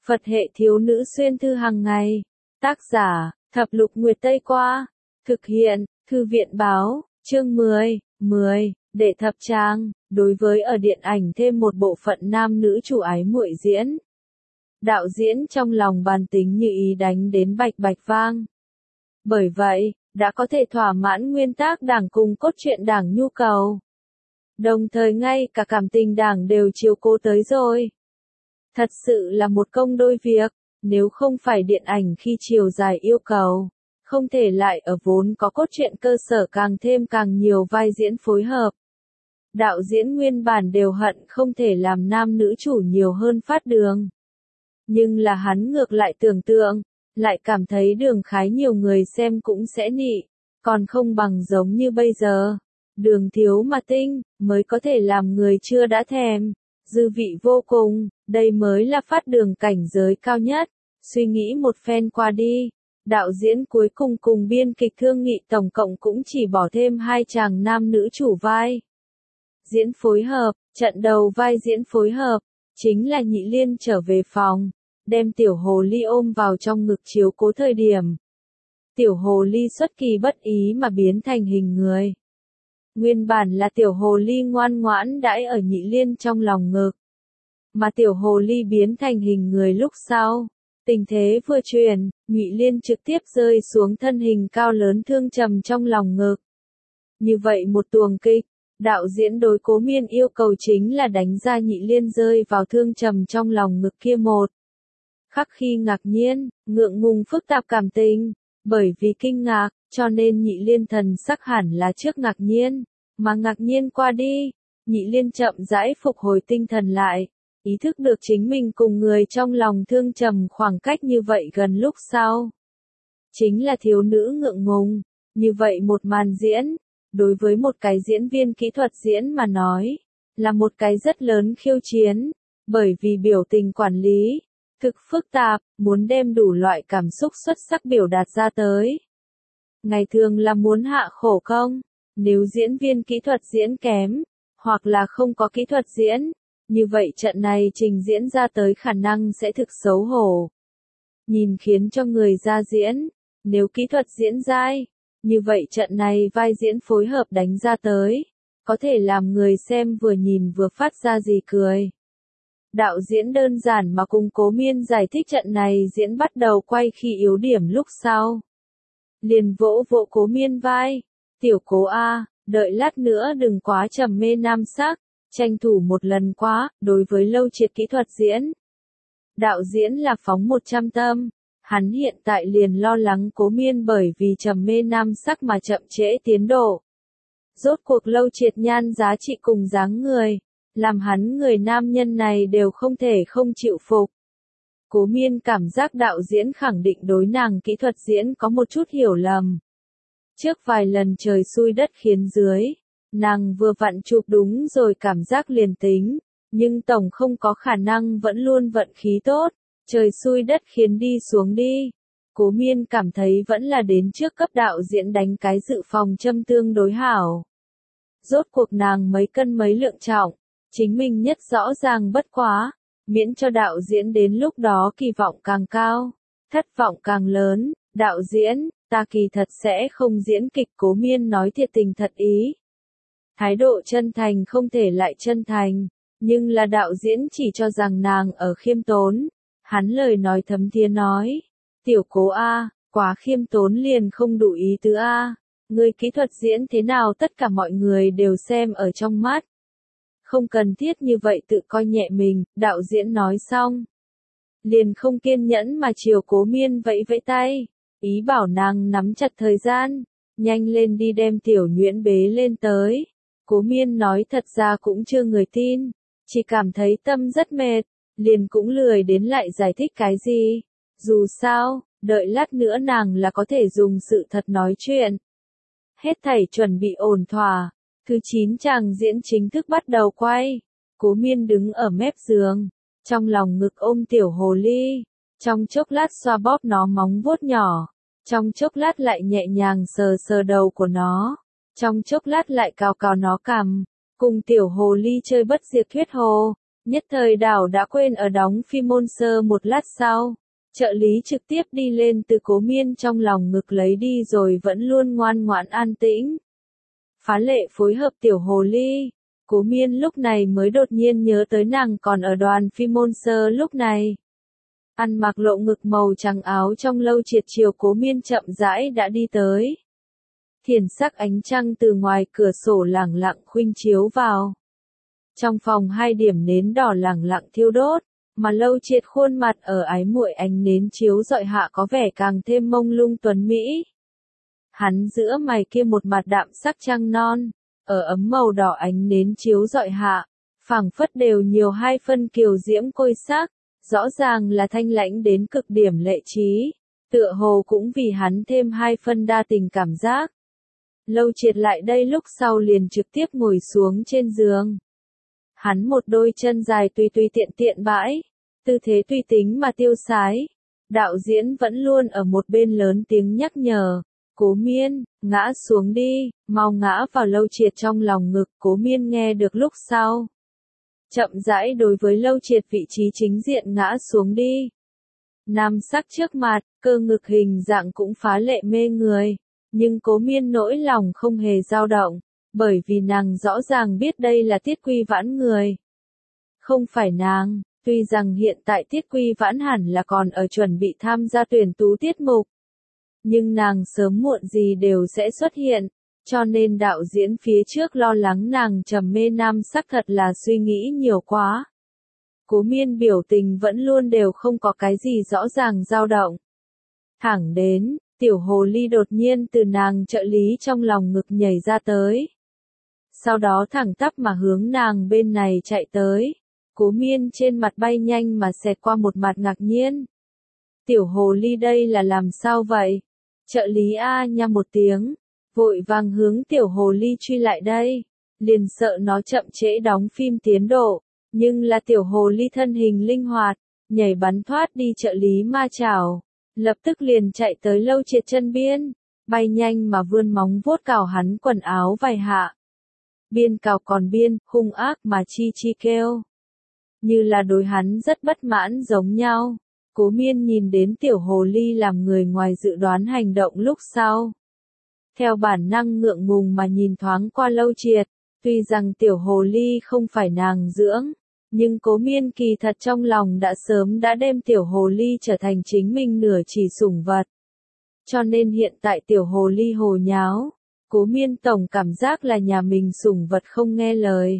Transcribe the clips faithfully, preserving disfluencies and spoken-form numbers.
Phật hệ thiếu nữ xuyên thư hàng ngày. Tác giả, Thập Lục Nguyệt Tây Qua. Thực hiện, Thư viện Báo, chương mười, mười, Đệ thập trang, đối với ở điện ảnh thêm một bộ phận nam nữ chủ ái muội diễn. Đạo diễn trong lòng bàn tính như ý đánh đến bạch bạch vang. Bởi vậy, đã có thể thỏa mãn nguyên tác đảng cùng cốt truyện đảng nhu cầu. Đồng thời ngay cả cảm tình đảng đều chiếu cố tới rồi. Thật sự là một công đôi việc, nếu không phải điện ảnh khi chiều dài yêu cầu, không thể lại ở vốn có cốt truyện cơ sở càng thêm càng nhiều vai diễn phối hợp. Đạo diễn nguyên bản đều hận không thể làm nam nữ chủ nhiều hơn phát đường. Nhưng là hắn ngược lại tưởng tượng, lại cảm thấy đường khái nhiều người xem cũng sẽ nị, còn không bằng giống như bây giờ. Đường thiếu mà tinh, mới có thể làm người chưa đã thèm, dư vị vô cùng, đây mới là phát đường cảnh giới cao nhất. Suy nghĩ một phen qua đi, đạo diễn cuối cùng cùng biên kịch thương nghị tổng cộng cũng chỉ bỏ thêm hai chàng nam nữ chủ vai. Diễn phối hợp, trận đầu vai diễn phối hợp, chính là Nhị Liên trở về phòng, đem tiểu hồ ly ôm vào trong ngực chiếu cố thời điểm. Tiểu hồ ly xuất kỳ bất ý mà biến thành hình người. Nguyên bản là tiểu hồ ly ngoan ngoãn đãi ở Nhị Liên trong lòng ngực. Mà tiểu hồ ly biến thành hình người lúc sau. Tình thế vừa chuyển, Nhị Liên trực tiếp rơi xuống thân hình cao lớn thương trầm trong lòng ngực. Như vậy một tuồng kịch, đạo diễn đối Cố Miên yêu cầu chính là đánh ra Nhị Liên rơi vào thương trầm trong lòng ngực kia một khắc khi ngạc nhiên, ngượng ngùng phức tạp cảm tình, bởi vì kinh ngạc, cho nên Nhị Liên thần sắc hẳn là trước ngạc nhiên, mà ngạc nhiên qua đi, Nhị Liên chậm rãi phục hồi tinh thần lại, ý thức được chính mình cùng người trong lòng thương trầm khoảng cách như vậy gần lúc sau. Chính là thiếu nữ ngượng ngùng, như vậy một màn diễn, đối với một cái diễn viên kỹ thuật diễn mà nói, là một cái rất lớn khiêu chiến, bởi vì biểu tình quản lý, thực phức tạp, muốn đem đủ loại cảm xúc xuất sắc biểu đạt ra tới. Ngày thường là muốn hạ khổ công, nếu diễn viên kỹ thuật diễn kém, hoặc là không có kỹ thuật diễn, như vậy trận này trình diễn ra tới khả năng sẽ thực xấu hổ. Nhìn khiến cho người ra diễn, nếu kỹ thuật diễn dai, như vậy trận này vai diễn phối hợp đánh ra tới, có thể làm người xem vừa nhìn vừa phát ra gì cười. Đạo diễn đơn giản mà cùng Cố Miên giải thích trận này diễn bắt đầu quay khi yếu điểm lúc sau. Liền vỗ vỗ Cố Miên vai, tiểu Cố A, đợi lát nữa đừng quá trầm mê nam sắc, tranh thủ một lần quá, đối với Lâu Triệt kỹ thuật diễn. Đạo diễn là phóng một trăm tâm, hắn hiện tại liền lo lắng Cố Miên bởi vì trầm mê nam sắc mà chậm trễ tiến độ. Rốt cuộc Lâu Triệt nhan giá trị cùng dáng người, làm hắn người nam nhân này đều không thể không chịu phục. Cố Miên cảm giác đạo diễn khẳng định đối nàng kỹ thuật diễn có một chút hiểu lầm. Trước vài lần trời xui đất khiến dưới, nàng vừa vặn chụp đúng rồi cảm giác liền tính, nhưng tổng không có khả năng vẫn luôn vận khí tốt, trời xui đất khiến đi xuống đi. Cố Miên cảm thấy vẫn là đến trước cấp đạo diễn đánh cái dự phòng châm tương đối hảo. Rốt cuộc nàng mấy cân mấy lượng trọng, chính mình nhất rõ ràng bất quá, miễn cho đạo diễn đến lúc đó kỳ vọng càng cao, thất vọng càng lớn, đạo diễn, ta kỳ thật sẽ không diễn kịch. Cố Miên nói thiệt tình thật ý. Thái độ chân thành không thể lại chân thành, nhưng là đạo diễn chỉ cho rằng nàng ở khiêm tốn. Hắn lời nói thấm thía nói, tiểu Cố A, quá khiêm tốn liền không đủ ý tứ A, người kỹ thuật diễn thế nào tất cả mọi người đều xem ở trong mắt. Không cần thiết như vậy tự coi nhẹ mình, đạo diễn nói xong. Liền không kiên nhẫn mà chiều Cố Miên vẫy vẫy tay, ý bảo nàng nắm chặt thời gian, nhanh lên đi đem tiểu nhuyễn bế lên tới. Cố Miên nói thật ra cũng chưa người tin, chỉ cảm thấy tâm rất mệt, liền cũng lười đến lại giải thích cái gì. Dù sao, đợi lát nữa nàng là có thể dùng sự thật nói chuyện. Hết thảy chuẩn bị ổn thỏa, thứ chín chàng diễn chính thức bắt đầu quay. Cố Miên đứng ở mép giường, trong lòng ngực ôm tiểu hồ ly, trong chốc lát xoa bóp nó móng vuốt nhỏ, trong chốc lát lại nhẹ nhàng sờ sờ đầu của nó, trong chốc lát lại cào cào nó cằm, cùng tiểu hồ ly chơi bất diệt thuyết hồ. Nhất thời đảo đã quên ở đóng phim Monster. Một lát sau, trợ lý trực tiếp đi lên từ Cố Miên trong lòng ngực lấy đi rồi vẫn luôn ngoan ngoãn an tĩnh. Phá lệ phối hợp tiểu hồ ly. Cố Miên lúc này mới đột nhiên nhớ tới nàng còn ở đoàn phim Monster lúc này. Ăn mặc lộ ngực màu trắng áo trong Lâu Triệt chiều Cố Miên chậm rãi đã đi tới. Thiền sắc ánh trăng từ ngoài cửa sổ lẳng lặng khuynh chiếu vào. Trong phòng hai điểm nến đỏ lẳng lặng thiêu đốt, mà Lâu Triệt khuôn mặt ở ái muội ánh nến chiếu rọi hạ có vẻ càng thêm mông lung tuấn mỹ. Hắn giữa mày kia một mặt đạm sắc trăng non, ở ấm màu đỏ ánh nến chiếu rọi hạ, phảng phất đều nhiều hai phân kiều diễm côi sắc, rõ ràng là thanh lãnh đến cực điểm lệ trí, tựa hồ cũng vì hắn thêm hai phân đa tình cảm giác. Lâu Triệt lại đây lúc sau liền trực tiếp ngồi xuống trên giường. Hắn một đôi chân dài tùy tùy tiện tiện bãi, tư thế tùy tính mà tiêu sái. Đạo diễn vẫn luôn ở một bên lớn tiếng nhắc nhở, Cố Miên, ngã xuống đi, mau ngã vào Lâu Triệt trong lòng ngực. Cố Miên nghe được lúc sau, chậm rãi đối với Lâu Triệt vị trí chính diện ngã xuống đi. Nam sắc trước mặt, cơ ngực hình dạng cũng phá lệ mê người, nhưng Cố Miên nỗi lòng không hề dao động, bởi vì nàng rõ ràng biết đây là Tiết Quy Vãn người. Không phải nàng, tuy rằng hiện tại Tiết Quy Vãn hẳn là còn ở chuẩn bị tham gia tuyển tú tiết mục, nhưng nàng sớm muộn gì đều sẽ xuất hiện, cho nên đạo diễn phía trước lo lắng nàng trầm mê nam sắc thật là suy nghĩ nhiều quá. Cố Miên biểu tình vẫn luôn đều không có cái gì rõ ràng dao động. Thẳng đến, tiểu hồ ly đột nhiên từ nàng trợ lý trong lòng ngực nhảy ra tới. Sau đó thẳng tắp mà hướng nàng bên này chạy tới. Cố Miên trên mặt bay nhanh mà xẹt qua một mặt ngạc nhiên. Tiểu hồ ly đây là làm sao vậy? Trợ lý a nha một tiếng, vội vàng hướng tiểu hồ ly truy lại đây, liền sợ nó chậm trễ đóng phim tiến độ, nhưng là tiểu hồ ly thân hình linh hoạt, nhảy bắn thoát đi trợ lý ma chảo, lập tức liền chạy tới Lâu Triệt chân biên, bay nhanh mà vươn móng vuốt cào hắn quần áo vài hạ. Biên cào còn biên, hung ác mà chi chi kêu. Như là đối hắn rất bất mãn giống nhau. Cố Miên nhìn đến tiểu hồ ly làm người ngoài dự đoán hành động lúc sau. Theo bản năng ngượng ngùng mà nhìn thoáng qua Lâu Triệt, tuy rằng tiểu hồ ly không phải nàng dưỡng, nhưng Cố Miên kỳ thật trong lòng đã sớm đã đem tiểu hồ ly trở thành chính mình nửa chỉ sủng vật. Cho nên hiện tại tiểu hồ ly hồ nháo, Cố Miên tổng cảm giác là nhà mình sủng vật không nghe lời.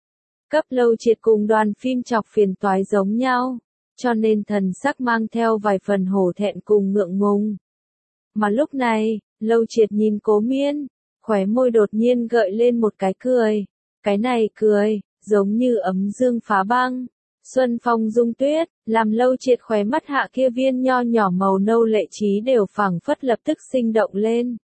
Cấp Lâu Triệt cùng đoàn phim chọc phiền toái giống nhau, cho nên thần sắc mang theo vài phần hổ thẹn cùng ngượng ngùng. Mà lúc này, Lâu Triệt nhìn Cố Miên, khóe môi đột nhiên gợi lên một cái cười. Cái này cười, giống như ấm dương phá băng, xuân phong dung tuyết, làm Lâu Triệt khóe mắt hạ kia viên nho nhỏ màu nâu lệ trí đều phảng phất lập tức sinh động lên.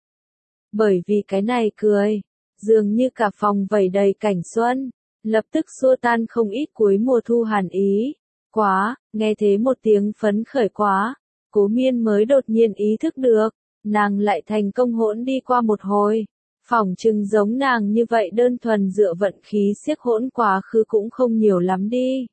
Bởi vì cái này cười, dường như cả phòng vẩy đầy cảnh xuân, lập tức xua tan không ít cuối mùa thu hàn ý. Quá, nghe thế một tiếng phấn khởi quá, Cố Miên mới đột nhiên ý thức được, nàng lại thành công hỗn đi qua một hồi. Phỏng chừng giống nàng như vậy đơn thuần dựa vận khí siếc hỗn quá khứ cũng không nhiều lắm đi.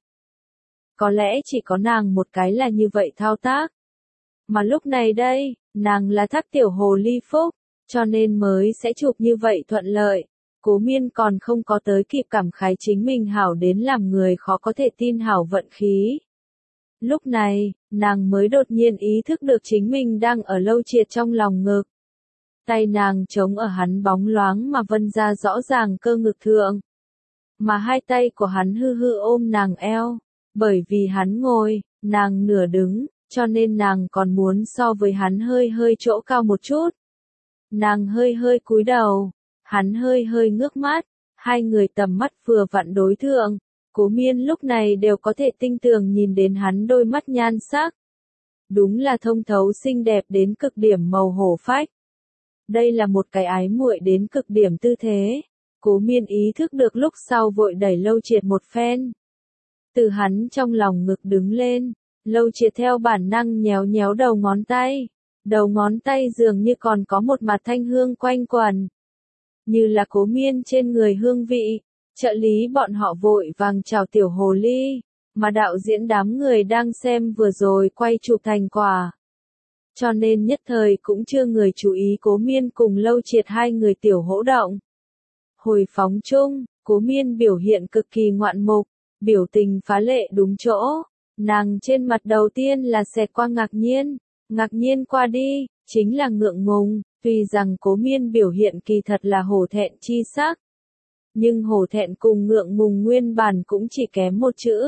Có lẽ chỉ có nàng một cái là như vậy thao tác. Mà lúc này đây, nàng là thác tiểu hồ ly phúc, cho nên mới sẽ chụp như vậy thuận lợi. Cố Miên còn không có tới kịp cảm khái chính mình hảo đến làm người khó có thể tin hảo vận khí. Lúc này, nàng mới đột nhiên ý thức được chính mình đang ở Lâu Triệt trong lòng ngực. Tay nàng chống ở hắn bóng loáng mà vân ra rõ ràng cơ ngực thượng. Mà hai tay của hắn hư hư ôm nàng eo, bởi vì hắn ngồi, nàng nửa đứng, cho nên nàng còn muốn so với hắn hơi hơi chỗ cao một chút. Nàng hơi hơi cúi đầu, hắn hơi hơi ngước mắt, hai người tầm mắt vừa vặn đối thượng. Cố Miên lúc này đều có thể tinh tường nhìn đến hắn đôi mắt nhan sắc. Đúng là thông thấu xinh đẹp đến cực điểm màu hổ phách. Đây là một cái ái muội đến cực điểm tư thế. Cố Miên ý thức được lúc sau vội đẩy Lâu Triệt một phen. Từ hắn trong lòng ngực đứng lên, Lâu Triệt theo bản năng nhéo nhéo đầu ngón tay. Đầu ngón tay dường như còn có một mặt thanh hương quanh quẩn. Như là Cố Miên trên người hương vị. Trợ lý bọn họ vội vàng chào tiểu hồ ly, mà đạo diễn đám người đang xem vừa rồi quay chụp thành quả. Cho nên nhất thời cũng chưa người chú ý Cố Miên cùng Lâu Triệt hai người tiểu hỗ động. Hồi phóng chung, Cố Miên biểu hiện cực kỳ ngoạn mục, biểu tình phá lệ đúng chỗ. Nàng trên mặt đầu tiên là xẹt qua ngạc nhiên, ngạc nhiên qua đi, chính là ngượng ngùng, tuy rằng Cố Miên biểu hiện kỳ thật là hổ thẹn chi sắc. Nhưng hổ thẹn cùng ngượng ngùng nguyên bản cũng chỉ kém một chữ.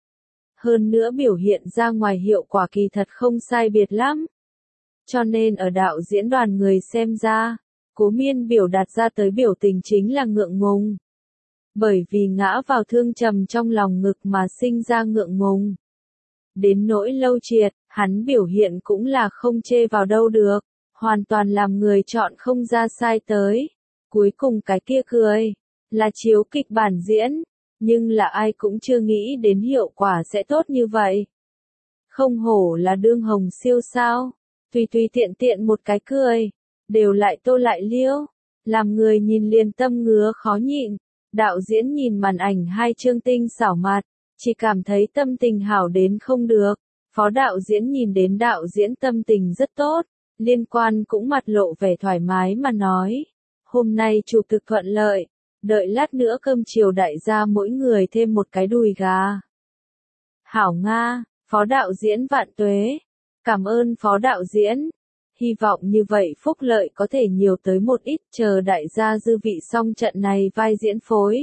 Hơn nữa biểu hiện ra ngoài hiệu quả kỳ thật không sai biệt lắm. Cho nên ở đạo diễn đoàn người xem ra, Cố Miên biểu đạt ra tới biểu tình chính là ngượng ngùng. Bởi vì ngã vào thương trầm trong lòng ngực mà sinh ra ngượng ngùng. Đến nỗi Lâu Triệt, hắn biểu hiện cũng là không chê vào đâu được, hoàn toàn làm người chọn không ra sai tới. Cuối cùng cái kia cười, là chiếu kịch bản diễn, nhưng là ai cũng chưa nghĩ đến hiệu quả sẽ tốt như vậy. Không hổ là đương hồng siêu sao, tùy tùy tiện tiện một cái cười, đều lại tô lại liêu, làm người nhìn liền tâm ngứa khó nhịn. Đạo diễn nhìn màn ảnh hai chương tinh xảo mặt, chỉ cảm thấy tâm tình hảo đến không được. Phó đạo diễn nhìn đến đạo diễn tâm tình rất tốt, liên quan cũng mặt lộ vẻ thoải mái mà nói. Hôm nay chụp thực thuận lợi, đợi lát nữa cơm chiều đại gia mỗi người thêm một cái đùi gà. Hảo Nga, phó đạo diễn vạn tuế. Cảm ơn phó đạo diễn. Hy vọng như vậy phúc lợi có thể nhiều tới một ít, chờ đại gia dư vị xong trận này vai diễn phối.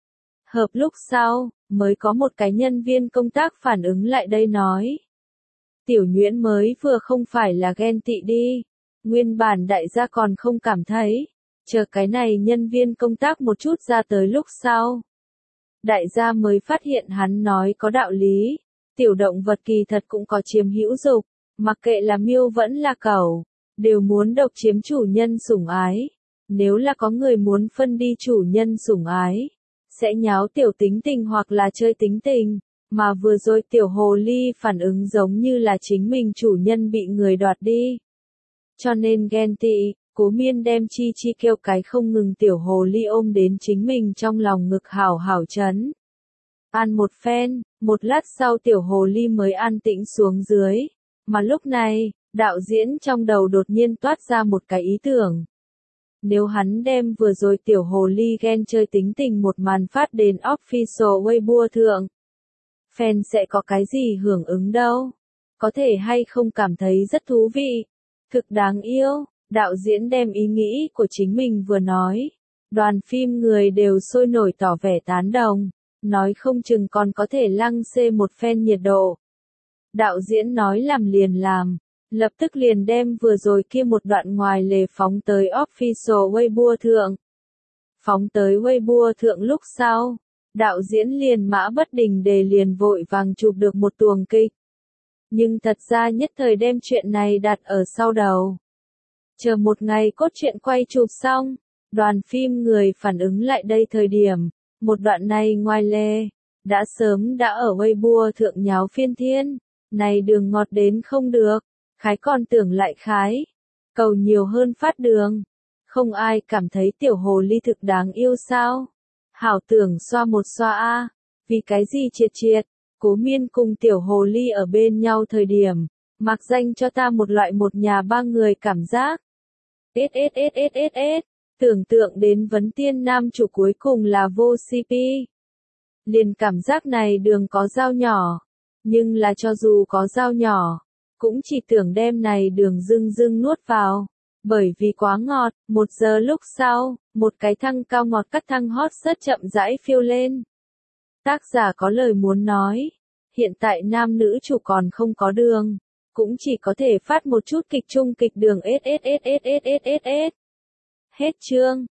Hợp lúc sau, mới có một cái nhân viên công tác phản ứng lại đây nói. Tiểu Nhuyễn mới vừa không phải là ghen tị đi. Nguyên bản đại gia còn không cảm thấy. Chờ cái này nhân viên công tác một chút ra tới lúc sau. Đại gia mới phát hiện hắn nói có đạo lý. Tiểu động vật kỳ thật cũng có chiếm hữu dục. Mặc kệ là miêu vẫn là cẩu, đều muốn độc chiếm chủ nhân sủng ái. Nếu là có người muốn phân đi chủ nhân sủng ái, sẽ nháo tiểu tính tình hoặc là chơi tính tình. Mà vừa rồi tiểu hồ ly phản ứng giống như là chính mình chủ nhân bị người đoạt đi. Cho nên ghen tị, Cố Miên đem chi chi kêu cái không ngừng tiểu hồ ly ôm đến chính mình trong lòng ngực hảo hảo chấn. Ăn một phen, một lát sau tiểu hồ ly mới an tĩnh xuống dưới. Mà lúc này, đạo diễn trong đầu đột nhiên toát ra một cái ý tưởng. Nếu hắn đem vừa rồi tiểu hồ ly ghen chơi tính tình một màn phát đến official Weibo thượng, fan sẽ có cái gì hưởng ứng đâu? Có thể hay không cảm thấy rất thú vị? Thực đáng yêu, đạo diễn đem ý nghĩ của chính mình vừa nói. Đoàn phim người đều sôi nổi tỏ vẻ tán đồng, nói không chừng còn có thể lăng xê một phen nhiệt độ. Đạo diễn nói làm liền làm, lập tức liền đem vừa rồi kia một đoạn ngoài lề phóng tới official Weibo thượng. Phóng tới Weibo thượng lúc sau, đạo diễn liền mã bất đình đề liền vội vàng chụp được một tuồng kịch. Nhưng thật ra nhất thời đem chuyện này đặt ở sau đầu. Chờ một ngày cốt truyện quay chụp xong, đoàn phim người phản ứng lại đây thời điểm, một đoạn này ngoài lề, đã sớm đã ở Weibo thượng nháo phiên thiên. Này đường ngọt đến không được, khái còn tưởng lại khái, cầu nhiều hơn phát đường. Không ai cảm thấy tiểu hồ ly thực đáng yêu sao? Hảo tưởng xoa một xoa a, vì cái gì triệt triệt, Cố Miên cùng tiểu hồ ly ở bên nhau thời điểm, mặc danh cho ta một loại một nhà ba người cảm giác. S S S S S S, tưởng tượng đến vấn tiên nam chủ cuối cùng là vô xê pê. Liền cảm giác này đường có dao nhỏ. Nhưng là cho dù có dao nhỏ, cũng chỉ tưởng đem này đường dưng dưng nuốt vào. Bởi vì quá ngọt, một giờ lúc sau, một cái thăng cao ngọt cắt thăng hot rất chậm rãi phiêu lên. Tác giả có lời muốn nói, hiện tại nam nữ chủ còn không có đường, cũng chỉ có thể phát một chút kịch chung kịch đường S S S S S S S S. Hết chương.